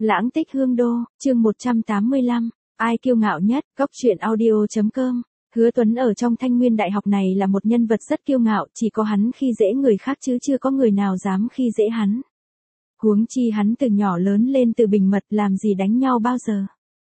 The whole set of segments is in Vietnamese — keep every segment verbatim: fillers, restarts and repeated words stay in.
Lãng tích hương đô, chương một trăm tám mươi lăm, ai kiêu ngạo nhất, góc truyện audio.com. Hứa Tuấn ở trong Thanh Nguyên Đại học này là một nhân vật rất kiêu ngạo, chỉ có hắn khi dễ người khác chứ chưa có người nào dám khi dễ hắn. Huống chi hắn từ nhỏ lớn lên từ bình mật, làm gì đánh nhau bao giờ.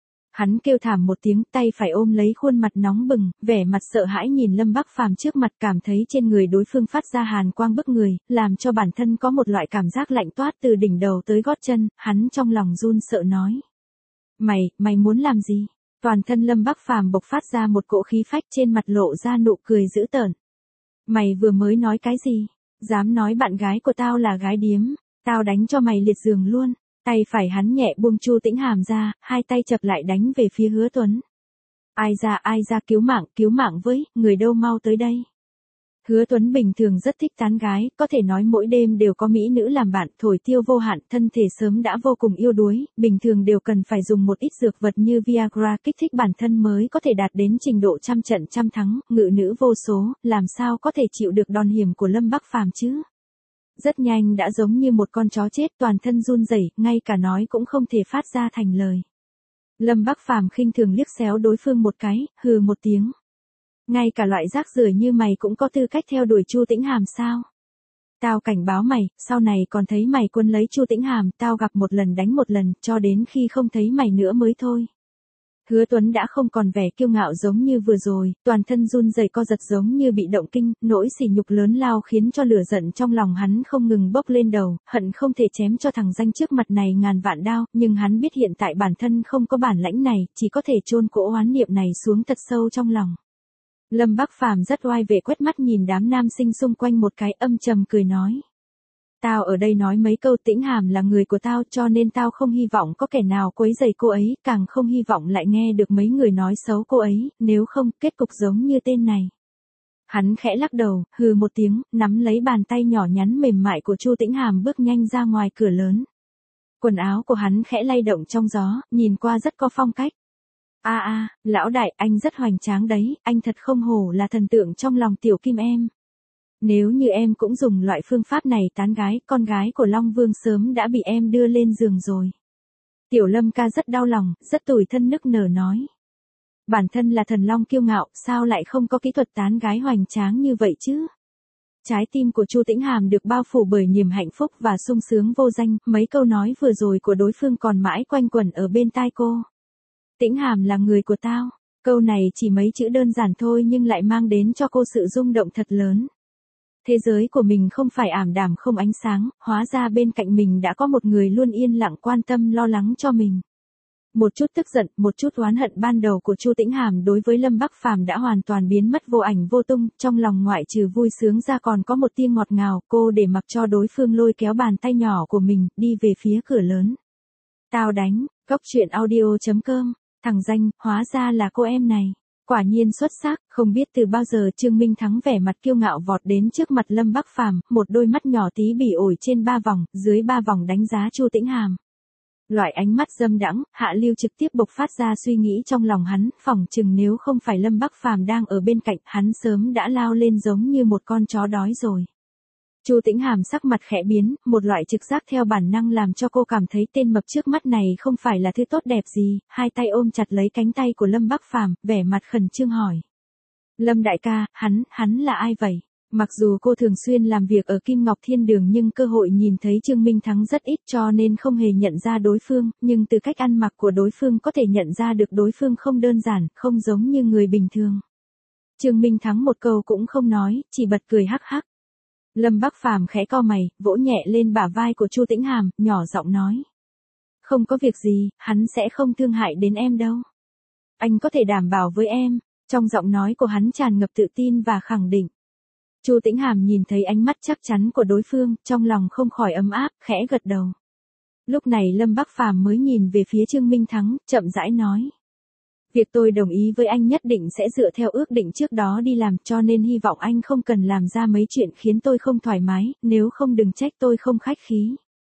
Hắn kêu thảm một tiếng, tay phải ôm lấy khuôn mặt nóng bừng, vẻ mặt sợ hãi nhìn Lâm Bắc Phàm trước mặt, cảm thấy trên người đối phương phát ra hàn quang bức người, làm cho bản thân có một loại cảm giác lạnh toát từ đỉnh đầu tới gót chân, hắn trong lòng run sợ nói. Mày, mày muốn làm gì? Toàn thân Lâm Bắc Phàm bộc phát ra một cỗ khí phách, trên mặt lộ ra nụ cười dữ tợn. Mày vừa mới nói cái gì? Dám nói bạn gái của tao là gái điếm, tao đánh cho mày liệt giường luôn. Tay phải hắn nhẹ buông Chu Tĩnh Hàm ra, hai tay chập lại đánh về phía Hứa Tuấn. Ai ra ai ra cứu mạng, cứu mạng với, người đâu mau tới đây. Hứa Tuấn bình thường rất thích tán gái, có thể nói mỗi đêm đều có mỹ nữ làm bạn, thổi tiêu vô hạn, thân thể sớm đã vô cùng yêu đuối, bình thường đều cần phải dùng một ít dược vật như Viagra kích thích bản thân mới có thể đạt đến trình độ trăm trận trăm thắng, ngự nữ vô số, làm sao có thể chịu được đòn hiểm của Lâm Bắc Phàm chứ? Rất nhanh đã giống như một con chó chết, toàn thân run rẩy, ngay cả nói cũng không thể phát ra thành lời. Lâm Bắc Phàm khinh thường liếc xéo đối phương một cái, hừ một tiếng. Ngay cả loại rác rưởi như mày cũng có tư cách theo đuổi Chu Tĩnh Hàm sao? Tao cảnh báo mày, sau này còn thấy mày quân lấy Chu Tĩnh Hàm, tao gặp một lần đánh một lần, cho đến khi không thấy mày nữa mới thôi. Hứa Tuấn đã không còn vẻ kiêu ngạo giống như vừa rồi, toàn thân run rẩy co giật giống như bị động kinh, nỗi sỉ nhục lớn lao khiến cho lửa giận trong lòng hắn không ngừng bốc lên đầu, hận không thể chém cho thằng danh trước mặt này ngàn vạn đao, nhưng hắn biết hiện tại bản thân không có bản lãnh này, chỉ có thể chôn cỗ oán niệm này xuống thật sâu trong lòng. Lâm Bắc Phàm rất oai vệ quét mắt nhìn đám nam sinh xung quanh một cái, âm trầm cười nói. Tao ở đây nói mấy câu, Tĩnh Hàm là người của tao, cho nên tao không hy vọng có kẻ nào quấy rầy cô ấy, càng không hy vọng lại nghe được mấy người nói xấu cô ấy, nếu không, kết cục giống như tên này. Hắn khẽ lắc đầu, hừ một tiếng, nắm lấy bàn tay nhỏ nhắn mềm mại của Chu Tĩnh Hàm bước nhanh ra ngoài cửa lớn. Quần áo của hắn khẽ lay động trong gió, nhìn qua rất có phong cách. A a, lão đại, anh rất hoành tráng đấy, anh thật không hổ là thần tượng trong lòng tiểu kim em. Nếu như em cũng dùng loại phương pháp này tán gái, con gái của Long Vương sớm đã bị em đưa lên giường rồi. Tiểu Lâm ca rất đau lòng, rất tủi thân nức nở nói. Bản thân là thần long kiêu ngạo, sao lại không có kỹ thuật tán gái hoành tráng như vậy chứ? Trái tim của Chu Tĩnh Hàm được bao phủ bởi niềm hạnh phúc và sung sướng vô danh, mấy câu nói vừa rồi của đối phương còn mãi quanh quẩn ở bên tai cô. Tĩnh Hàm là người của tao, câu này chỉ mấy chữ đơn giản thôi nhưng lại mang đến cho cô sự rung động thật lớn. Thế giới của mình không phải ảm đạm không ánh sáng, hóa ra bên cạnh mình đã có một người luôn yên lặng quan tâm lo lắng cho mình. Một chút tức giận, một chút oán hận ban đầu của Chu Tĩnh Hàm đối với Lâm Bắc Phàm đã hoàn toàn biến mất vô ảnh vô tung, trong lòng ngoại trừ vui sướng ra còn có một tia ngọt ngào, cô để mặc cho đối phương lôi kéo bàn tay nhỏ của mình, đi về phía cửa lớn. Tao đánh, góc truyện audio.com, thằng danh, hóa ra là cô em này. Quả nhiên xuất sắc, không biết từ bao giờ Trương Minh Thắng vẻ mặt kiêu ngạo vọt đến trước mặt Lâm Bắc Phàm, một đôi mắt nhỏ tí bỉ ổi trên ba vòng, dưới ba vòng đánh giá Chu Tĩnh Hàm. Loại ánh mắt dâm đãng, hạ lưu trực tiếp bộc phát ra suy nghĩ trong lòng hắn, phỏng chừng nếu không phải Lâm Bắc Phàm đang ở bên cạnh, hắn sớm đã lao lên giống như một con chó đói rồi. Chu Tĩnh Hàm sắc mặt khẽ biến, một loại trực giác theo bản năng làm cho cô cảm thấy tên mập trước mắt này không phải là thứ tốt đẹp gì, hai tay ôm chặt lấy cánh tay của Lâm Bắc Phàm, vẻ mặt khẩn trương hỏi. Lâm đại ca, hắn, hắn là ai vậy? Mặc dù cô thường xuyên làm việc ở Kim Ngọc Thiên Đường nhưng cơ hội nhìn thấy Trương Minh Thắng rất ít cho nên không hề nhận ra đối phương, nhưng từ cách ăn mặc của đối phương có thể nhận ra được đối phương không đơn giản, không giống như người bình thường. Trương Minh Thắng một câu cũng không nói, chỉ bật cười hắc hắc. Lâm Bắc Phàm khẽ cau mày, vỗ nhẹ lên bả vai của Chu Tĩnh Hàm, nhỏ giọng nói. Không có việc gì, hắn sẽ không thương hại đến em đâu. Anh có thể đảm bảo với em, trong giọng nói của hắn tràn ngập tự tin và khẳng định. Chu Tĩnh Hàm nhìn thấy ánh mắt chắc chắn của đối phương, trong lòng không khỏi ấm áp, khẽ gật đầu. Lúc này Lâm Bắc Phàm mới nhìn về phía Trương Minh Thắng, chậm rãi nói. Việc tôi đồng ý với anh nhất định sẽ dựa theo ước định trước đó đi làm, cho nên hy vọng anh không cần làm ra mấy chuyện khiến tôi không thoải mái, nếu không đừng trách tôi không khách khí.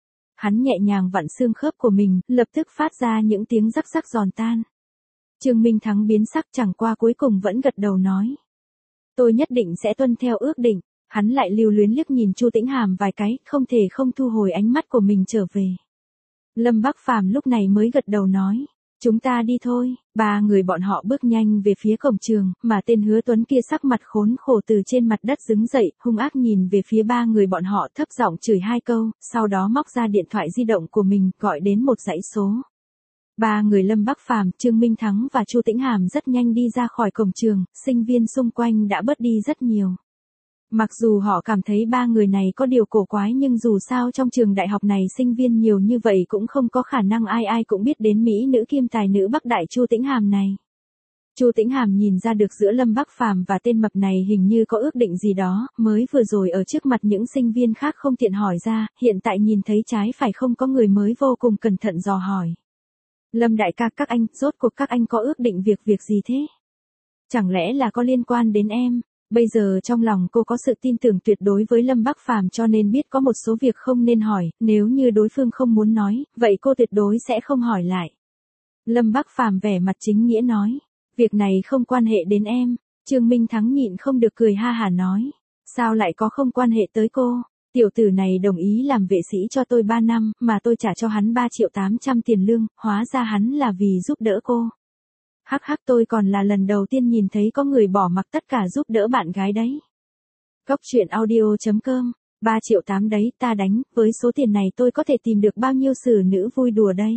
Hắn nhẹ nhàng vặn xương khớp của mình, lập tức phát ra những tiếng rắc rắc giòn tan. Trương Minh Thắng biến sắc, chẳng qua cuối cùng vẫn gật đầu nói. Tôi nhất định sẽ tuân theo ước định. Hắn lại lưu luyến liếc nhìn Chu Tĩnh Hàm vài cái, không thể không thu hồi ánh mắt của mình trở về. Lâm Bắc Phàm lúc này mới gật đầu nói. Chúng ta đi thôi. Ba người bọn họ bước nhanh về phía cổng trường, mà tên Hứa Tuấn kia sắc mặt khốn khổ từ trên mặt đất đứng dậy, hung ác nhìn về phía ba người bọn họ thấp giọng chửi hai câu, sau đó móc ra điện thoại di động của mình, gọi đến một dãy số. Ba người Lâm Bắc Phàm, Trương Minh Thắng và Chu Tĩnh Hàm rất nhanh đi ra khỏi cổng trường, sinh viên xung quanh đã bớt đi rất nhiều. Mặc dù họ cảm thấy ba người này có điều cổ quái nhưng dù sao trong trường đại học này sinh viên nhiều như vậy cũng không có khả năng ai ai cũng biết đến mỹ nữ kiêm tài nữ Bắc Đại Chu Tĩnh Hàm này. Chu Tĩnh Hàm nhìn ra được giữa Lâm Bắc Phàm và tên mập này hình như có ước định gì đó, mới vừa rồi ở trước mặt những sinh viên khác không tiện hỏi ra, hiện tại nhìn thấy trái phải không có người mới vô cùng cẩn thận dò hỏi. Lâm đại ca, các anh, rốt cuộc các anh có ước định việc việc gì thế? Chẳng lẽ là có liên quan đến em? Bây giờ trong lòng cô có sự tin tưởng tuyệt đối với Lâm Bắc Phàm cho nên biết có một số việc không nên hỏi, nếu như đối phương không muốn nói, vậy cô tuyệt đối sẽ không hỏi lại. Lâm Bắc Phàm vẻ mặt chính nghĩa nói, việc này không quan hệ đến em. Trương Minh Thắng nhịn không được cười ha hả nói, sao lại có không quan hệ tới cô? Tiểu tử này đồng ý làm vệ sĩ cho tôi ba năm, mà tôi trả cho hắn ba triệu tám trăm tiền lương, hóa ra hắn là vì giúp đỡ cô. Hắc hắc, tôi còn là lần đầu tiên nhìn thấy có người bỏ mặc tất cả giúp đỡ bạn gái đấy. Cốc truyện audio chấm com, ba triệu tám đấy, ta đánh, với số tiền này tôi có thể tìm được bao nhiêu xử nữ vui đùa đây.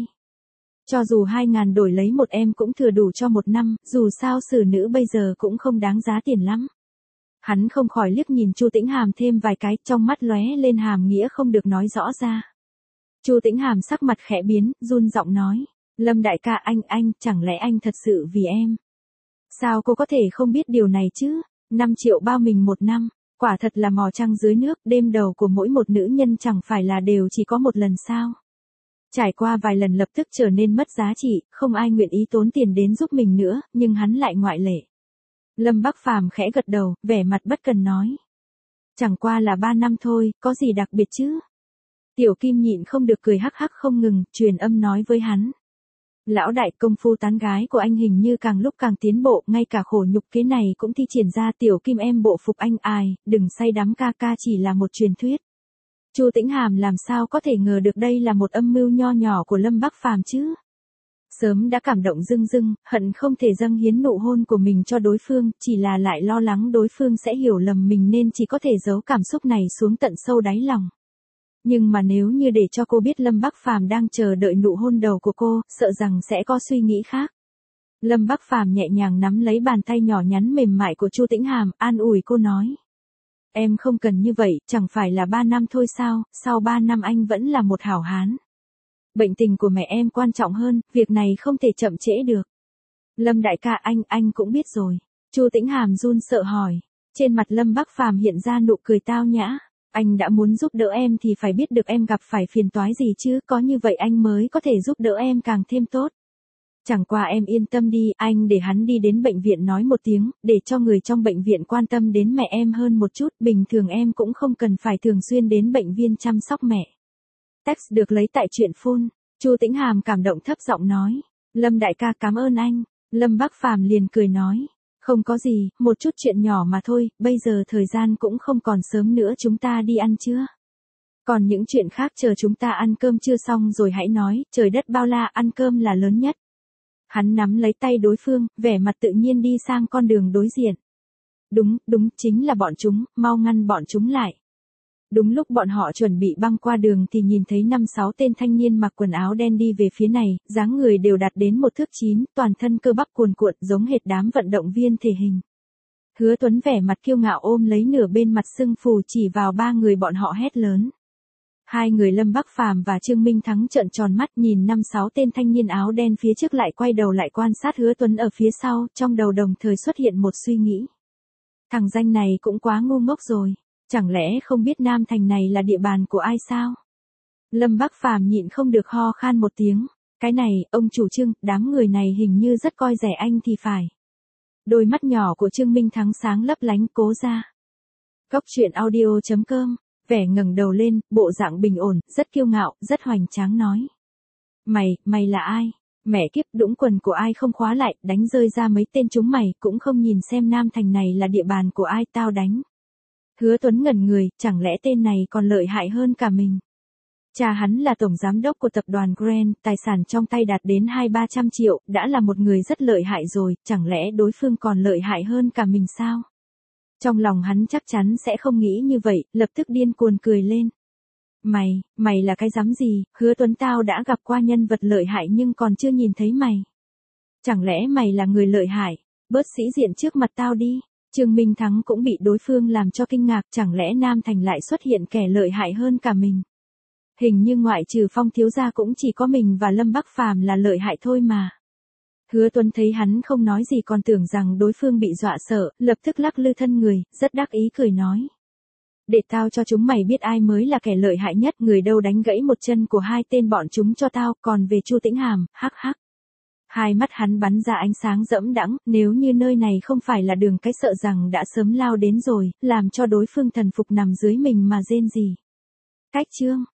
Cho dù hai ngàn đổi lấy một em cũng thừa đủ cho một năm, dù sao xử nữ bây giờ cũng không đáng giá tiền lắm. Hắn không khỏi liếc nhìn Chu Tĩnh Hàm thêm vài cái, trong mắt lóe lên hàm nghĩa không được nói rõ ra. Chu Tĩnh Hàm sắc mặt khẽ biến, run giọng nói, Lâm đại ca, anh, anh, chẳng lẽ anh thật sự vì em? Sao cô có thể không biết điều này chứ? năm triệu bao mình một năm, quả thật là mò trăng dưới nước, đêm đầu của mỗi một nữ nhân chẳng phải là đều chỉ có một lần sao? Trải qua vài lần lập tức trở nên mất giá trị, không ai nguyện ý tốn tiền đến giúp mình nữa, nhưng hắn lại ngoại lệ. Lâm Bắc Phàm khẽ gật đầu, vẻ mặt bất cần nói. Chẳng qua là ba năm thôi, có gì đặc biệt chứ? Tiểu Kim nhịn không được cười hắc hắc không ngừng, truyền âm nói với hắn. Lão đại, công phu tán gái của anh hình như càng lúc càng tiến bộ, ngay cả khổ nhục kế này cũng thi triển ra. Tiểu Kim em bộ phục anh, ai, đừng say đắm, ca ca chỉ là một truyền thuyết. Chu Tĩnh Hàm làm sao có thể ngờ được đây là một âm mưu nho nhỏ của Lâm Bắc Phàm chứ? Sớm đã cảm động rưng rưng, hận không thể dâng hiến nụ hôn của mình cho đối phương, chỉ là lại lo lắng đối phương sẽ hiểu lầm mình nên chỉ có thể giấu cảm xúc này xuống tận sâu đáy lòng. Nhưng mà nếu như để cho cô biết Lâm Bắc Phàm đang chờ đợi nụ hôn đầu của cô, sợ rằng sẽ có suy nghĩ khác. Lâm Bắc Phàm nhẹ nhàng nắm lấy bàn tay nhỏ nhắn mềm mại của Chu Tĩnh Hàm, an ủi cô nói. Em không cần như vậy, chẳng phải là ba năm thôi sao, sau ba năm anh vẫn là một hảo hán. Bệnh tình của mẹ em quan trọng hơn, việc này không thể chậm trễ được. Lâm đại ca, anh, anh cũng biết rồi. Chu Tĩnh Hàm run sợ hỏi. Trên mặt Lâm Bắc Phàm hiện ra nụ cười tao nhã. Anh đã muốn giúp đỡ em thì phải biết được em gặp phải phiền toái gì chứ, có như vậy anh mới có thể giúp đỡ em càng thêm tốt. Chẳng qua em yên tâm đi, anh để hắn đi đến bệnh viện nói một tiếng, để cho người trong bệnh viện quan tâm đến mẹ em hơn một chút, bình thường em cũng không cần phải thường xuyên đến bệnh viện chăm sóc mẹ. Text được lấy tại truyện phone. Chu Tĩnh Hàm cảm động thấp giọng nói. Lâm đại ca, cảm ơn anh. Lâm Bắc Phàm liền cười nói. Không có gì, một chút chuyện nhỏ mà thôi, bây giờ thời gian cũng không còn sớm nữa, chúng ta đi ăn chưa? Còn những chuyện khác chờ chúng ta ăn cơm chưa xong rồi hãy nói, trời đất bao la, ăn cơm là lớn nhất. Hắn nắm lấy tay đối phương, vẻ mặt tự nhiên đi sang con đường đối diện. Đúng, đúng, chính là bọn chúng, mau ngăn bọn chúng lại. Đúng lúc bọn họ chuẩn bị băng qua đường thì nhìn thấy năm sáu tên thanh niên mặc quần áo đen đi về phía này, dáng người đều đạt đến một thước chín, toàn thân cơ bắp cuồn cuộn giống hệt đám vận động viên thể hình. Hứa Tuấn vẻ mặt kiêu ngạo ôm lấy nửa bên mặt sưng phù chỉ vào ba người bọn họ hét lớn. Hai người Lâm Bắc Phàm và Trương Minh Thắng trợn tròn mắt nhìn năm sáu tên thanh niên áo đen phía trước lại quay đầu lại quan sát Hứa Tuấn ở phía sau, trong đầu đồng thời xuất hiện một suy nghĩ. Thằng danh này cũng quá ngu ngốc rồi. Chẳng lẽ không biết Nam Thành này là địa bàn của ai sao? Lâm Bắc Phàm nhịn không được ho khan một tiếng. Cái này, ông chủ Trương, đám người này hình như rất coi rẻ anh thì phải. Đôi mắt nhỏ của Trương Minh Thắng sáng lấp lánh, cố ra. Cốc truyện audio chấm com, vẻ ngẩng đầu lên, bộ dạng bình ổn, rất kiêu ngạo, rất hoành tráng nói. Mày, mày là ai? Mẹ kiếp, đũng quần của ai không khóa lại, đánh rơi ra mấy tên chúng mày, cũng không nhìn xem Nam Thành này là địa bàn của ai, tao đánh. Hứa Tuấn ngẩn người, chẳng lẽ tên này còn lợi hại hơn cả mình. Cha hắn là tổng giám đốc của tập đoàn Grand, tài sản trong tay đạt đến hai ba trăm triệu, đã là một người rất lợi hại rồi, chẳng lẽ đối phương còn lợi hại hơn cả mình sao? Trong lòng hắn chắc chắn sẽ không nghĩ như vậy, lập tức điên cuồng cười lên. Mày, mày là cái dám gì, Hứa Tuấn tao đã gặp qua nhân vật lợi hại nhưng còn chưa nhìn thấy mày. Chẳng lẽ mày là người lợi hại, bớt sĩ diện trước mặt tao đi. Trương Minh Thắng cũng bị đối phương làm cho kinh ngạc, chẳng lẽ Nam Thành lại xuất hiện kẻ lợi hại hơn cả mình. Hình như ngoại trừ Phong thiếu gia cũng chỉ có mình và Lâm Bắc Phàm là lợi hại thôi mà. Hứa Tuấn thấy hắn không nói gì còn tưởng rằng đối phương bị dọa sợ, lập tức lắc lư thân người, rất đắc ý cười nói. Để tao cho chúng mày biết ai mới là kẻ lợi hại nhất, người đâu đánh gãy một chân của hai tên bọn chúng cho tao, còn về Chu Tĩnh Hàm, hắc hắc. Hai mắt hắn bắn ra ánh sáng dẫm đãng, nếu như nơi này không phải là đường cái sợ rằng đã sớm lao đến rồi, làm cho đối phương thần phục nằm dưới mình mà rên rỉ. Cách chương